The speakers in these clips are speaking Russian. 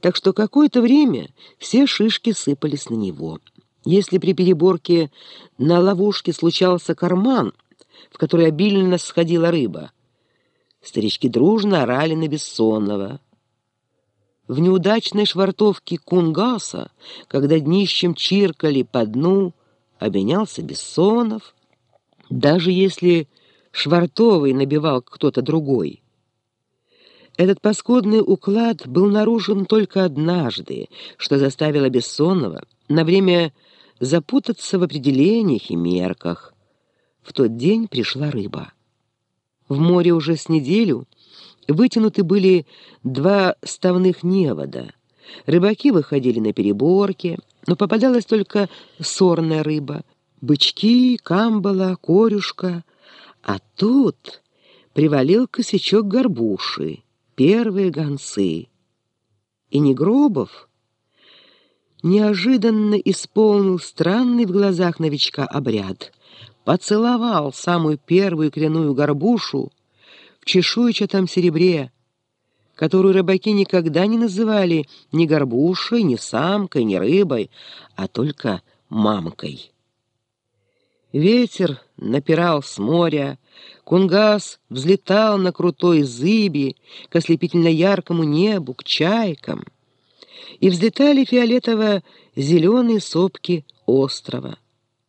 так что какое-то время все шишки сыпались на него. Если при переборке на ловушке случался карман, в который обильно сходила рыба, старички дружно орали на Бессонова. В неудачной швартовке Кунгаса, когда днищем чиркали по дну, обменялся Бессонов, даже если швартовый набивал кто-то другой. Этот паскудный уклад был нарушен только однажды, что заставило Бессонова на время запутаться в определениях и мерках. В тот день пришла рыба. В море уже с неделю вытянуты были 2 ставных невода. Рыбаки выходили на переборки, но попадалась только сорная рыба, бычки, камбала, корюшка. А тут привалил косячок горбуши, первые гонцы. И Негробов неожиданно исполнил странный в глазах новичка обряд. Поцеловал самую первую кряную горбушу в чешуйчатом серебре, которую рыбаки никогда не называли ни горбушей, ни самкой, ни рыбой, а только мамкой. Ветер напирал с моря, Кунгас взлетал на крутой зыби к ослепительно яркому небу, к чайкам, и взлетали фиолетово-зеленые сопки острова.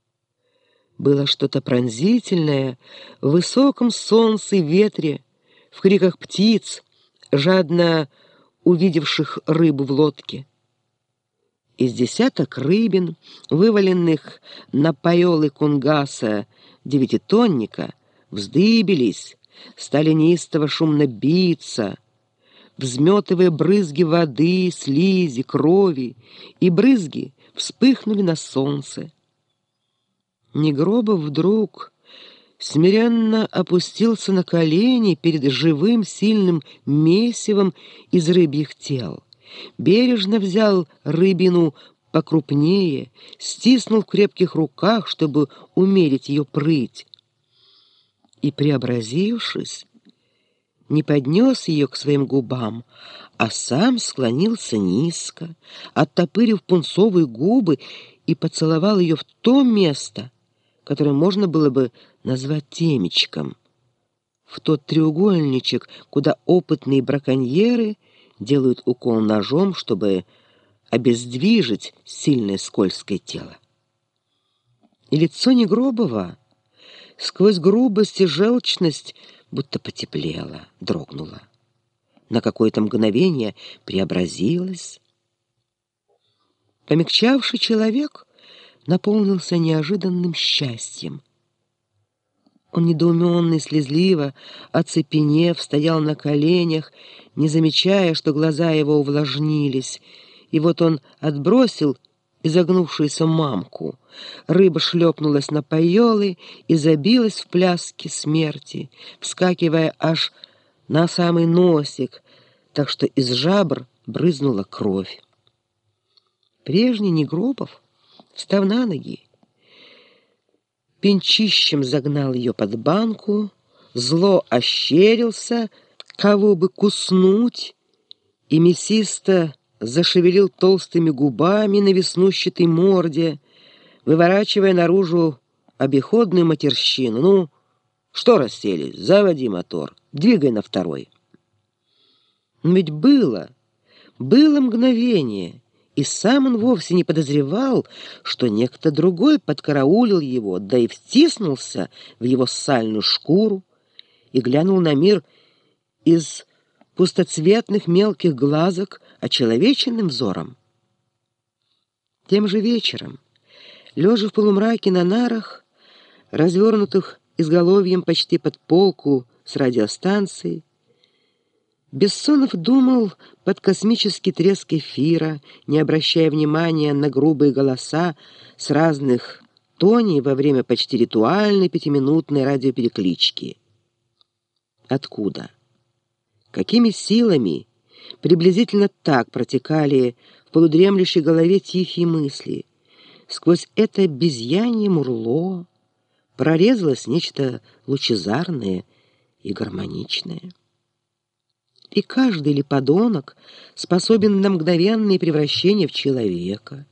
Было что-то пронзительное в высоком солнце и ветре, в криках птиц, жадно увидевших рыбу в лодке. Из десяток рыбин, вываленных на поёлы Кунгаса девятитонника, вздыбились, стали неистово шумно биться, взметывая брызги воды, слизи, крови, и брызги вспыхнули на солнце. Негробов вдруг смиренно опустился на колени перед живым сильным месивом из рыбьих тел, бережно взял рыбину покрупнее, стиснул в крепких руках, чтобы умерить ее прыть, и, преобразившись, не поднес ее к своим губам, а сам склонился низко, оттопырив пунцовые губы, и поцеловал ее в то место, которое можно было бы назвать темечком, в тот треугольничек, куда опытные браконьеры делают укол ножом, чтобы обездвижить сильное скользкое тело. И лицо Негробова сквозь грубость и желчность будто потеплело, дрогнуло. На какое-то мгновение преобразилось. Помягчавший человек наполнился неожиданным счастьем. Он недоуменно и слезливо, оцепенев, стоял на коленях, не замечая, что глаза его увлажнились. И вот он отбросил изогнувшуюся мамку. Рыба шлепнулась на поёлы и забилась в пляске смерти, вскакивая аж на самый носик, так что из жабр брызнула кровь. Прежний Негробов, встав на ноги, пинчищем загнал ее под банку, зло ощерился, кого бы куснуть, и мясисто зашевелил толстыми губами на веснущатой морде, выворачивая наружу обиходную матерщину. «Ну, что расселись? Заводи мотор, двигай на второй». Но ведь было мгновение, и сам он вовсе не подозревал, что некто другой подкараулил его, да и втиснулся в его сальную шкуру и глянул на мир из пустоцветных мелких глазок очеловеченным взором. Тем же вечером, лежа в полумраке на нарах, развернутых изголовьем почти под полку с радиостанцией, Бессонов думал под космический треск эфира, не обращая внимания на грубые голоса с разных тоней во время почти ритуальной пятиминутной радиопереклички. Откуда? Какими силами? Приблизительно так протекали в полудремлющей голове тихие мысли. Сквозь это безъянье мурло прорезалось нечто лучезарное и гармоничное. И каждый ли подонок способен на мгновенное превращение в человека?